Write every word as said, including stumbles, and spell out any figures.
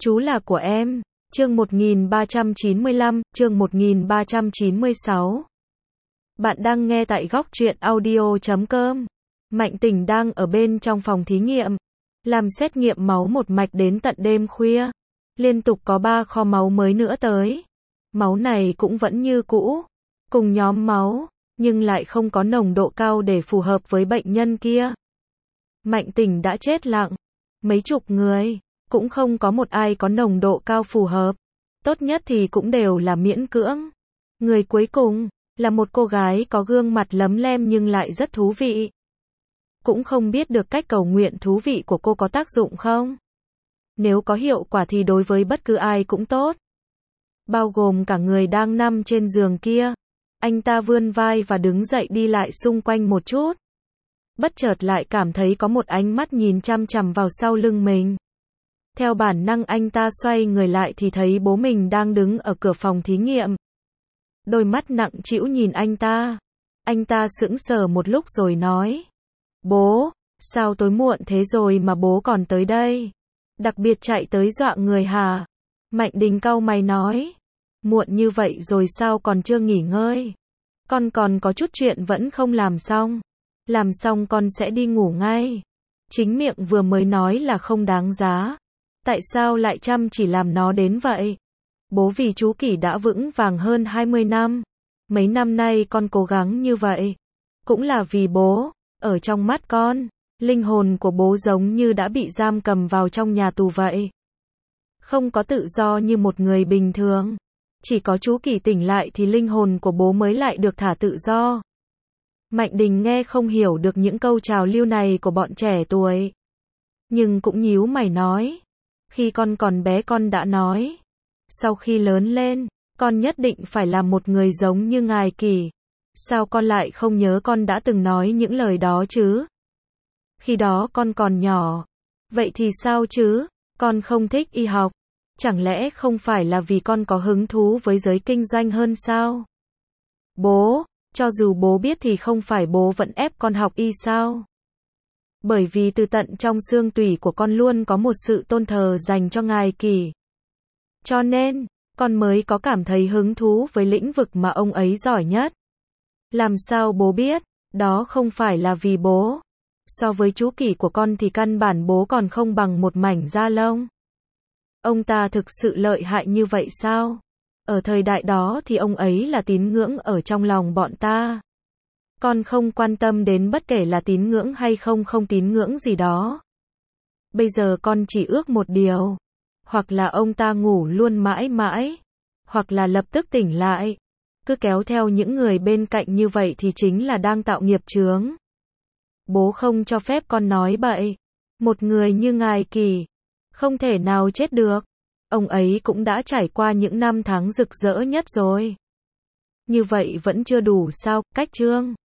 Chú là của em. Chương một nghìn ba trăm chín mươi lăm, chương một nghìn ba trăm chín mươi sáu. Bạn đang nghe tại góc truyện audio chấm com. Mạnh Tình đang ở bên trong phòng thí nghiệm, làm xét nghiệm máu một mạch đến tận đêm khuya. Liên tục có ba kho máu mới nữa tới. Máu này cũng vẫn như cũ, cùng nhóm máu, nhưng lại không có nồng độ cao để phù hợp với bệnh nhân kia. Mạnh Tình đã chết lặng. Mấy chục người, cũng không có một ai có nồng độ cao phù hợp. Tốt nhất thì cũng đều là miễn cưỡng. Người cuối cùng, là một cô gái có gương mặt lấm lem nhưng lại rất thú vị. Cũng không biết được cách cầu nguyện thú vị của cô có tác dụng không? Nếu có hiệu quả thì đối với bất cứ ai cũng tốt. Bao gồm cả người đang nằm trên giường kia. Anh ta vươn vai và đứng dậy đi lại xung quanh một chút. Bất chợt lại cảm thấy có một ánh mắt nhìn chăm chằm vào sau lưng mình. Theo bản năng anh ta xoay người lại thì thấy bố mình đang đứng ở cửa phòng thí nghiệm. Đôi mắt nặng trĩu nhìn anh ta. Anh ta sững sờ một lúc rồi nói: "Bố, sao tối muộn thế rồi mà bố còn tới đây? Đặc biệt chạy tới dọa người hả?" Mạnh Đình cau mày nói: "Muộn như vậy rồi sao còn chưa nghỉ ngơi? Con còn có chút chuyện vẫn không làm xong. Làm xong con sẽ đi ngủ ngay." Chính miệng vừa mới nói là không đáng giá. Tại sao lại chăm chỉ làm nó đến vậy? Bố vì chú Kỷ đã vững vàng hơn hai mươi năm. Mấy năm nay con cố gắng như vậy. Cũng là vì bố. Ở trong mắt con, linh hồn của bố giống như đã bị giam cầm vào trong nhà tù vậy. Không có tự do như một người bình thường. Chỉ có chú Kỷ tỉnh lại thì linh hồn của bố mới lại được thả tự do. Mạnh Đình nghe không hiểu được những câu trào lưu này của bọn trẻ tuổi. Nhưng cũng nhíu mày nói: "Khi con còn bé con đã nói. Sau khi lớn lên, con nhất định phải làm một người giống như ngài Kỷ. Sao con lại không nhớ con đã từng nói những lời đó chứ? Khi đó con còn nhỏ. Vậy thì sao chứ? Con không thích y học. Chẳng lẽ không phải là vì con có hứng thú với giới kinh doanh hơn sao? Bố, cho dù bố biết thì không phải bố vẫn ép con học y sao? Bởi vì từ tận trong xương tủy của con luôn có một sự tôn thờ dành cho ngài Kỷ. Cho nên, con mới có cảm thấy hứng thú với lĩnh vực mà ông ấy giỏi nhất. Làm sao bố biết? Đó không phải là vì bố. So với chú Kỷ của con thì căn bản bố còn không bằng một mảnh da lông. Ông ta thực sự lợi hại như vậy sao? Ở thời đại đó thì ông ấy là tín ngưỡng ở trong lòng bọn ta. Con không quan tâm đến bất kể là tín ngưỡng hay không không tín ngưỡng gì đó. Bây giờ con chỉ ước một điều. Hoặc là ông ta ngủ luôn mãi mãi. Hoặc là lập tức tỉnh lại. Cứ kéo theo những người bên cạnh như vậy thì chính là đang tạo nghiệp chướng. Bố không cho phép con nói bậy. Một người như ngài Kỷ không thể nào chết được. Ông ấy cũng đã trải qua những năm tháng rực rỡ nhất rồi. Như vậy vẫn chưa đủ sao? Cách chương